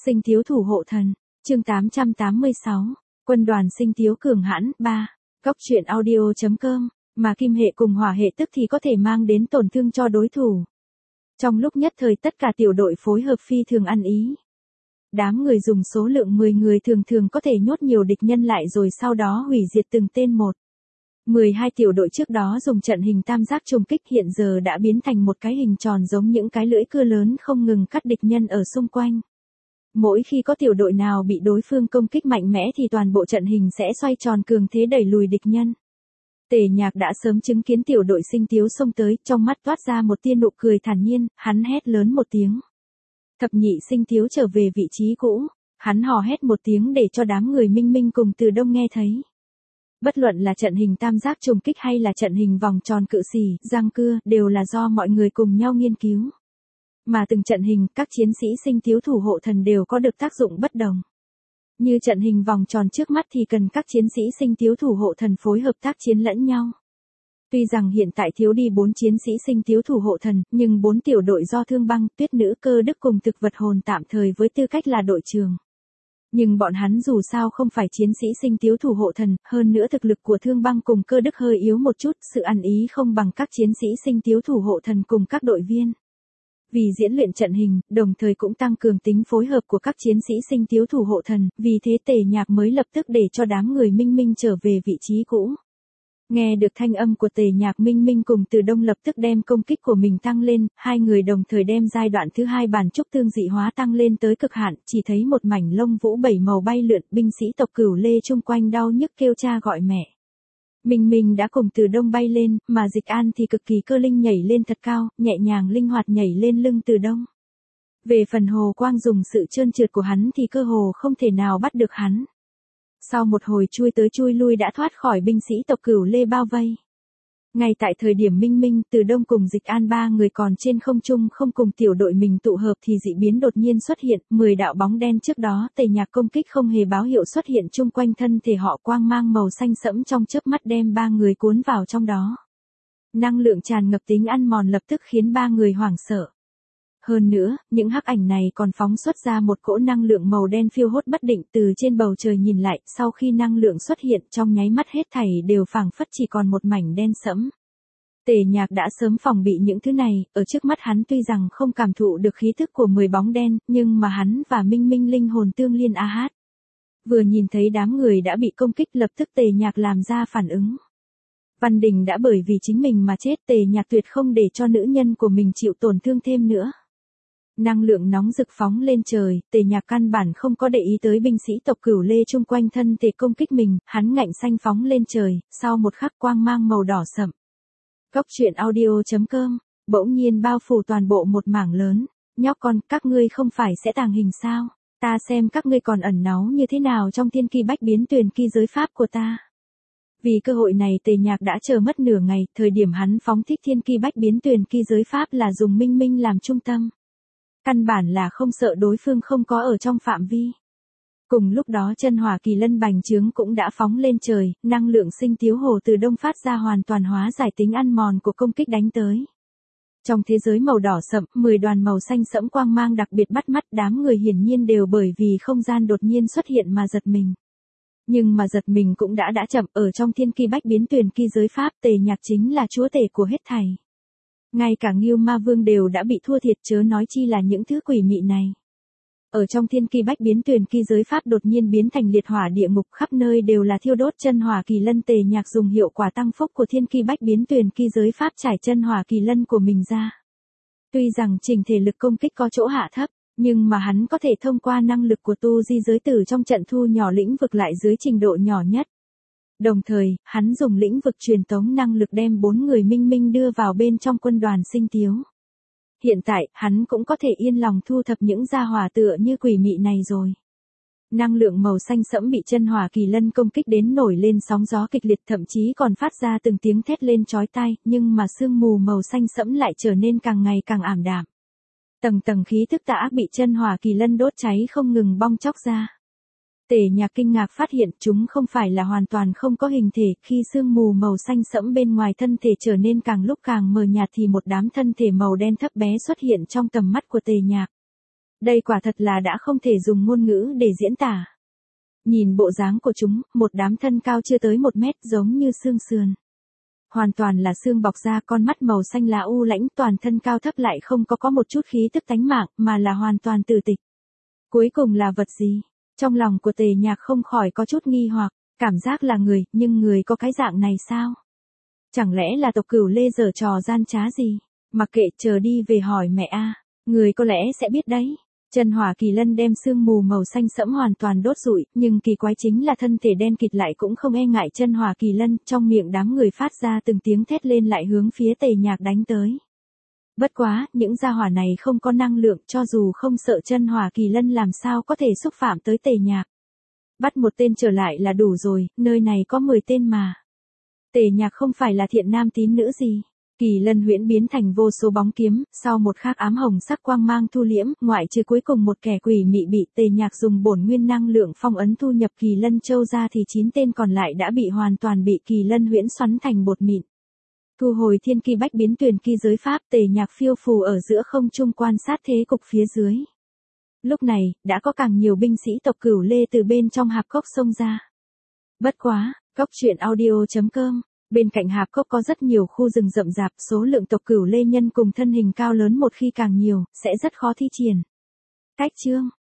Sinh thiếu thủ hộ thần, chương 886, quân đoàn sinh thiếu cường hãn, 3, Góc truyện audio.com, mà kim hệ cùng hỏa hệ tức thì có thể mang đến tổn thương cho đối thủ. Trong lúc nhất thời tất cả tiểu đội phối hợp phi thường ăn ý. Đám người dùng số lượng 10 người thường có thể nhốt nhiều địch nhân lại rồi sau đó hủy diệt từng tên một. 12 tiểu đội trước đó dùng trận hình tam giác trùng kích hiện giờ đã biến thành một cái hình tròn giống những cái lưỡi cưa lớn không ngừng cắt địch nhân ở xung quanh. Mỗi khi có tiểu đội nào bị đối phương công kích mạnh mẽ thì toàn bộ trận hình sẽ xoay tròn cường thế đẩy lùi địch nhân. Tề Nhạc đã sớm chứng kiến tiểu đội sinh thiếu xông tới, trong mắt toát ra một tia nụ cười thản nhiên, hắn hét lớn một tiếng. Thập nhị sinh thiếu trở về vị trí cũ, hắn hò hét một tiếng để cho đám người Minh Minh cùng Từ Đông nghe thấy. Bất luận là trận hình tam giác trùng kích hay là trận hình vòng tròn cự xỉ, răng cưa, đều là do mọi người cùng nhau nghiên cứu. Mà từng trận hình, các chiến sĩ sinh thiếu thủ hộ thần đều có được tác dụng bất đồng. Như trận hình vòng tròn trước mắt thì cần các chiến sĩ sinh thiếu thủ hộ thần phối hợp tác chiến lẫn nhau. Tuy rằng hiện tại thiếu đi 4 chiến sĩ sinh thiếu thủ hộ thần, nhưng 4 tiểu đội do Thương Băng, Tuyết Nữ, Cơ Đức cùng Thực Vật Hồn tạm thời với tư cách là đội trưởng. Nhưng bọn hắn dù sao không phải chiến sĩ sinh thiếu thủ hộ thần, hơn nữa thực lực của Thương Băng cùng Cơ Đức hơi yếu một chút, sự ăn ý không bằng các chiến sĩ sinh thiếu thủ hộ thần cùng các đội viên. Vì diễn luyện trận hình, đồng thời cũng tăng cường tính phối hợp của các chiến sĩ sinh thiếu thủ hộ thần, vì thế Tề Nhạc mới lập tức để cho đám người Minh Minh trở về vị trí cũ. Nghe được thanh âm của Tề Nhạc, Minh Minh cùng Từ Đông lập tức đem công kích của mình tăng lên, hai người đồng thời đem giai đoạn thứ 2 bản trúc tương dị hóa tăng lên tới cực hạn, chỉ thấy một mảnh lông vũ 7 màu bay lượn, binh sĩ tộc Cửu Lê chung quanh đau nhức kêu cha gọi mẹ. Minh Minh đã cùng Từ Đông bay lên, mà Dịch An thì cực kỳ cơ linh nhảy lên thật cao, nhẹ nhàng linh hoạt nhảy lên lưng Từ Đông. Về phần Hồ Quang dùng sự trơn trượt của hắn thì cơ hồ không thể nào bắt được hắn. Sau một hồi chui tới chui lui đã thoát khỏi binh sĩ tộc Cửu Lê bao vây. Ngay tại thời điểm Minh Minh, Từ Đông cùng Dịch An ba người còn trên không trung không cùng tiểu đội mình tụ hợp thì dị biến đột nhiên xuất hiện, 10 đạo bóng đen trước đó Tề Nhạc công kích không hề báo hiệu xuất hiện chung quanh thân thể họ, quang mang màu xanh sẫm trong chớp mắt đem ba người cuốn vào trong đó. Năng lượng tràn ngập tính ăn mòn lập tức khiến ba người hoảng sợ. Hơn nữa, những hắc ảnh này còn phóng xuất ra một cỗ năng lượng màu đen phiêu hốt bất định, từ trên bầu trời nhìn lại, sau khi năng lượng xuất hiện trong nháy mắt hết thảy đều phảng phất chỉ còn một mảnh đen sẫm. Tề Nhạc đã sớm phòng bị những thứ này, ở trước mắt hắn tuy rằng không cảm thụ được khí thức của 10 bóng đen, nhưng mà hắn và Minh Minh linh hồn tương liên a hát. Vừa nhìn thấy đám người đã bị công kích lập tức Tề Nhạc làm ra phản ứng. Văn Đình đã bởi vì chính mình mà chết, Tề Nhạc tuyệt không để cho nữ nhân của mình chịu tổn thương thêm nữa. Năng lượng nóng rực phóng lên trời, Tề Nhạc căn bản không có để ý tới binh sĩ tộc Cửu Lê chung quanh thân thể công kích mình, hắn ngạnh xanh phóng lên trời, sau một khắc quang mang màu đỏ sậm. Góc truyện audio.com, bỗng nhiên bao phủ toàn bộ một mảng lớn, nhóc con, các ngươi không phải sẽ tàng hình sao, ta xem các ngươi còn ẩn náu như thế nào trong thiên kỳ bách biến tuyền kỳ giới pháp của ta. Vì cơ hội này Tề Nhạc đã chờ mất nửa ngày, thời điểm hắn phóng thích thiên kỳ bách biến tuyền kỳ giới pháp là dùng Minh Minh làm trung tâm. Căn bản là không sợ đối phương không có ở trong phạm vi. Cùng lúc đó chân hỏa kỳ lân bành trướng cũng đã phóng lên trời, năng lượng sinh thiếu hồ Từ Đông phát ra hoàn toàn hóa giải tính ăn mòn của công kích đánh tới. Trong thế giới màu đỏ sậm, 10 đoàn màu xanh sẫm quang mang đặc biệt bắt mắt, đám người hiển nhiên đều bởi vì không gian đột nhiên xuất hiện mà giật mình. Nhưng mà giật mình cũng đã chậm, ở trong thiên kỳ bách biến tuyền kỳ giới pháp Tề Nhạc chính là chúa tể của hết thảy. Ngay cả Ngưu Ma Vương đều đã bị thua thiệt, chớ nói chi là những thứ quỷ mị này. Ở trong thiên kỳ bách biến tuyền kỳ giới pháp đột nhiên biến thành liệt hỏa địa ngục, khắp nơi đều là thiêu đốt chân hỏa kỳ lân. Tề Nhạc dùng hiệu quả tăng phúc của thiên kỳ bách biến tuyền kỳ giới pháp trải chân hỏa kỳ lân của mình ra. Tuy rằng trình thể lực công kích có chỗ hạ thấp, nhưng mà hắn có thể thông qua năng lực của tu di giới tử trong trận thu nhỏ lĩnh vực lại dưới trình độ nhỏ nhất. Đồng thời, hắn dùng lĩnh vực truyền tống năng lực đem 4 người Minh Minh đưa vào bên trong quân đoàn sinh thiếu. Hiện tại, hắn cũng có thể yên lòng thu thập những gia hỏa tựa như quỷ mị này rồi. Năng lượng màu xanh sẫm bị chân hỏa kỳ lân công kích đến nổi lên sóng gió kịch liệt, thậm chí còn phát ra từng tiếng thét lên chói tai, nhưng mà sương mù màu xanh sẫm lại trở nên càng ngày càng ảm đạm. Tầng tầng khí thức tã bị chân hỏa kỳ lân đốt cháy không ngừng bong chóc ra. Tề Nhạc kinh ngạc phát hiện chúng không phải là hoàn toàn không có hình thể, khi sương mù màu xanh sẫm bên ngoài thân thể trở nên càng lúc càng mờ nhạt thì một đám thân thể màu đen thấp bé xuất hiện trong tầm mắt của Tề Nhạc. Đây quả thật là đã không thể dùng ngôn ngữ để diễn tả. Nhìn bộ dáng của chúng, một đám thân cao chưa tới 1 mét giống như xương sườn. Hoàn toàn là xương bọc ra, con mắt màu xanh lá u lãnh, toàn thân cao thấp lại không có một chút khí tức tánh mạng, mà là hoàn toàn tử tịch. Cuối cùng là vật gì? Trong lòng của Tề Nhạc không khỏi có chút nghi hoặc, cảm giác là người, nhưng người có cái dạng này sao? Chẳng lẽ là tộc Cửu Lê giở trò gian trá gì? Mặc kệ, chờ đi về hỏi mẹ a, người có lẽ sẽ biết đấy. Chân Hỏa Kỳ Lân đem sương mù màu xanh sẫm hoàn toàn đốt rụi, nhưng kỳ quái chính là thân thể đen kịt lại cũng không e ngại Chân Hỏa Kỳ Lân, trong miệng đám người phát ra từng tiếng thét lên lại hướng phía Tề Nhạc đánh tới. Bất quá, những gia hỏa này không có năng lượng, cho dù không sợ Chân Hỏa Kỳ Lân làm sao có thể xúc phạm tới Tề Nhạc. Bắt một tên trở lại là đủ rồi, nơi này có 10 tên mà. Tề Nhạc không phải là thiện nam tín nữ gì. Kỳ lân huyễn biến thành vô số bóng kiếm, sau một khắc ám hồng sắc quang mang thu liễm, ngoại trừ cuối cùng một kẻ quỷ mị bị Tề Nhạc dùng bổn nguyên năng lượng phong ấn thu nhập kỳ lân châu ra thì 9 tên còn lại đã bị hoàn toàn bị kỳ lân huyễn xoắn thành bột mịn. Thu hồi thiên kỳ bách biến tuyển kỳ giới pháp, Tề Nhạc phiêu phù ở giữa không trung quan sát thế cục phía dưới. Lúc này, đã có càng nhiều binh sĩ tộc Cửu Lê từ bên trong hạp cốc xông ra. Bất quá, coctruyện.audio.com, bên cạnh hạp cốc có rất nhiều khu rừng rậm rạp, số lượng tộc Cửu Lê nhân cùng thân hình cao lớn một khi càng nhiều, sẽ rất khó thi triển. Cách chương